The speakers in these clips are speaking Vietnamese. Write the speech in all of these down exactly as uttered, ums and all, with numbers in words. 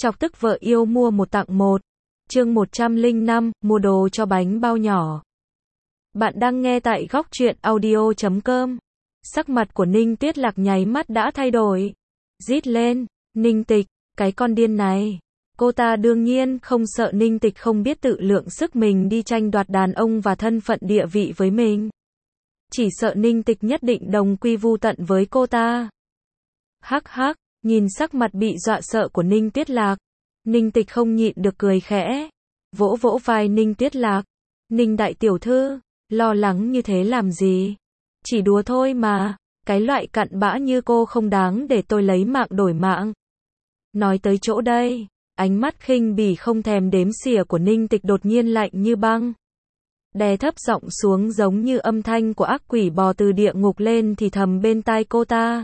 Chọc tức vợ yêu mua một tặng một. Chương một trăm lẻ năm, mua đồ cho bánh bao nhỏ. Bạn đang nghe tại góc truyện audio chấm com. Sắc mặt của Ninh Tuyết Lạc nháy mắt đã thay đổi. Rít lên, Ninh Tịch, cái con điên này. Cô ta đương nhiên không sợ Ninh Tịch không biết tự lượng sức mình đi tranh đoạt đàn ông và thân phận địa vị với mình. Chỉ sợ Ninh Tịch nhất định đồng quy vu tận với cô ta. Hắc hắc, nhìn sắc mặt bị dọa sợ của Ninh Tuyết Lạc, Ninh Tịch không nhịn được cười khẽ, vỗ vỗ vai Ninh Tuyết Lạc. Ninh đại tiểu thư, lo lắng như thế làm gì? Chỉ đùa thôi mà, cái loại cặn bã như cô không đáng để tôi lấy mạng đổi mạng. Nói tới chỗ đây, ánh mắt khinh bỉ không thèm đếm xỉa của Ninh Tịch đột nhiên lạnh như băng. Đè thấp giọng xuống giống như âm thanh của ác quỷ bò từ địa ngục lên thì thầm bên tai cô ta.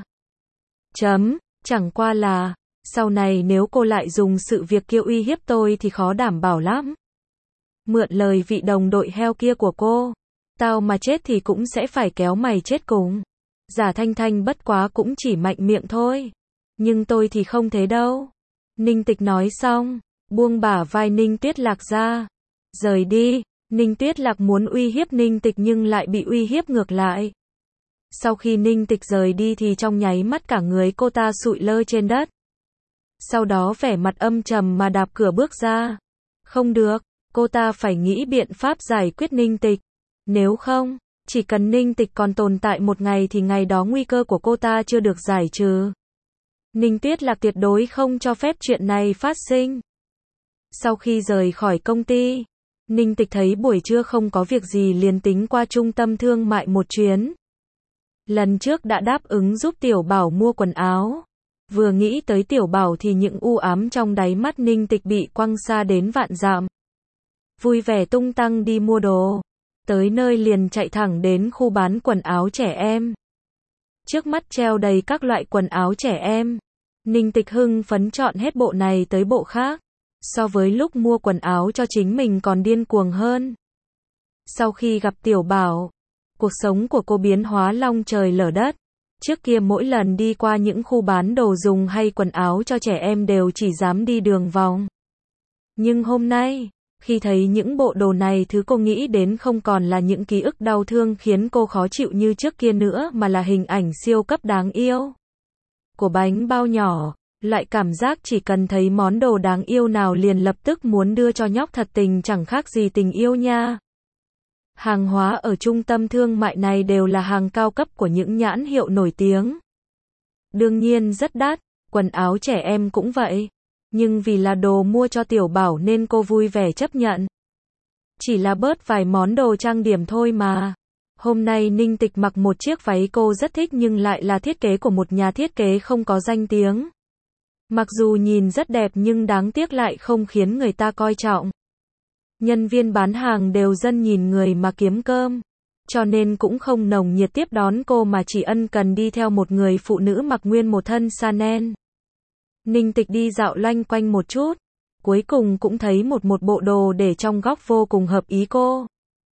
Chấm, chẳng qua là, sau này nếu cô lại dùng sự việc kia uy hiếp tôi thì khó đảm bảo lắm. Mượn lời vị đồng đội heo kia của cô, tao mà chết thì cũng sẽ phải kéo mày chết cùng. Giả Thanh Thanh bất quá cũng chỉ mạnh miệng thôi. Nhưng tôi thì không thế đâu. Ninh Tịch nói xong, buông bả vai Ninh Tuyết Lạc ra. Rời đi, Ninh Tuyết Lạc muốn uy hiếp Ninh Tịch nhưng lại bị uy hiếp ngược lại. Sau khi Ninh Tịch rời đi thì trong nháy mắt cả người cô ta sụi lơ trên đất. Sau đó vẻ mặt âm trầm mà đạp cửa bước ra. Không được, cô ta phải nghĩ biện pháp giải quyết Ninh Tịch. Nếu không, chỉ cần Ninh Tịch còn tồn tại một ngày thì ngày đó nguy cơ của cô ta chưa được giải trừ. Ninh Tuyết Lạc tuyệt đối không cho phép chuyện này phát sinh. Sau khi rời khỏi công ty, Ninh Tịch thấy buổi trưa không có việc gì liền tính qua trung tâm thương mại một chuyến. Lần trước đã đáp ứng giúp Tiểu Bảo mua quần áo. Vừa nghĩ tới Tiểu Bảo thì những u ám trong đáy mắt Ninh Tịch bị quăng xa đến vạn dặm. Vui vẻ tung tăng đi mua đồ. Tới nơi liền chạy thẳng đến khu bán quần áo trẻ em. Trước mắt treo đầy các loại quần áo trẻ em. Ninh Tịch hưng phấn chọn hết bộ này tới bộ khác. So với lúc mua quần áo cho chính mình còn điên cuồng hơn. Sau khi gặp Tiểu Bảo, cuộc sống của cô biến hóa long trời lở đất. Trước kia mỗi lần đi qua những khu bán đồ dùng hay quần áo cho trẻ em đều chỉ dám đi đường vòng. Nhưng hôm nay, khi thấy những bộ đồ này thứ cô nghĩ đến không còn là những ký ức đau thương khiến cô khó chịu như trước kia nữa mà là hình ảnh siêu cấp đáng yêu của bánh bao nhỏ. Loại cảm giác chỉ cần thấy món đồ đáng yêu nào liền lập tức muốn đưa cho nhóc thật tình chẳng khác gì tình yêu nha. Hàng hóa ở trung tâm thương mại này đều là hàng cao cấp của những nhãn hiệu nổi tiếng. Đương nhiên rất đắt, quần áo trẻ em cũng vậy. Nhưng vì là đồ mua cho Tiểu Bảo nên cô vui vẻ chấp nhận. Chỉ là bớt vài món đồ trang điểm thôi mà. Hôm nay Ninh Tịch mặc một chiếc váy cô rất thích nhưng lại là thiết kế của một nhà thiết kế không có danh tiếng. Mặc dù nhìn rất đẹp nhưng đáng tiếc lại không khiến người ta coi trọng. Nhân viên bán hàng đều dân nhìn người mà kiếm cơm. Cho nên cũng không nồng nhiệt tiếp đón cô mà chỉ ân cần đi theo một người phụ nữ mặc nguyên một thân Chanel. Ninh Tịch đi dạo loanh quanh một chút. Cuối cùng cũng thấy một một bộ đồ để trong góc vô cùng hợp ý cô.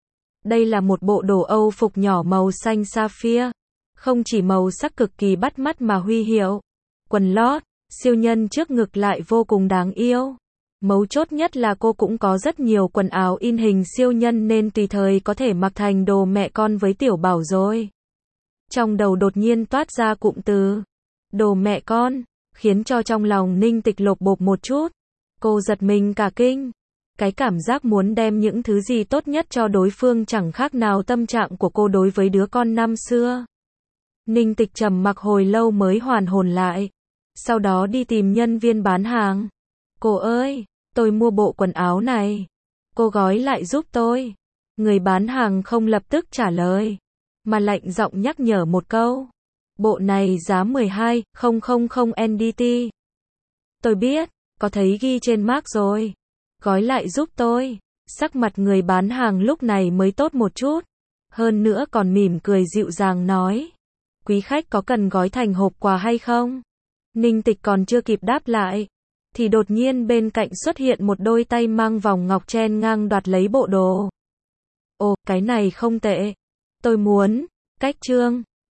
Đây là một bộ đồ Âu phục nhỏ màu xanh sapphire. Không chỉ màu sắc cực kỳ bắt mắt mà huy hiệu. Quần lót, siêu nhân trước ngực lại vô cùng đáng yêu. Mấu chốt nhất là cô cũng có rất nhiều quần áo in hình siêu nhân nên tùy thời có thể mặc thành đồ mẹ con với Tiểu Bảo rồi. Trong đầu đột nhiên toát ra cụm từ đồ mẹ con, khiến cho trong lòng Ninh Tịch lột bột một chút. Cô giật mình cả kinh. Cái cảm giác muốn đem những thứ gì tốt nhất cho đối phương chẳng khác nào tâm trạng của cô đối với đứa con năm xưa. Ninh Tịch trầm mặc hồi lâu mới hoàn hồn lại. Sau đó đi tìm nhân viên bán hàng. Cô ơi, tôi mua bộ quần áo này. Cô gói lại giúp tôi. Người bán hàng không lập tức trả lời, mà lạnh giọng nhắc nhở một câu. Bộ này giá mười hai nghìn en đê tê. Tôi biết, có thấy ghi trên mác rồi. Gói lại giúp tôi. Sắc mặt người bán hàng lúc này mới tốt một chút. Hơn nữa còn mỉm cười dịu dàng nói. Quý khách có cần gói thành hộp quà hay không? Ninh Tịch còn chưa kịp đáp lại. Thì đột nhiên bên cạnh xuất hiện một đôi tay mang vòng ngọc chen ngang đoạt lấy bộ đồ. Ồ, cái này không tệ. Tôi muốn. Cách trương.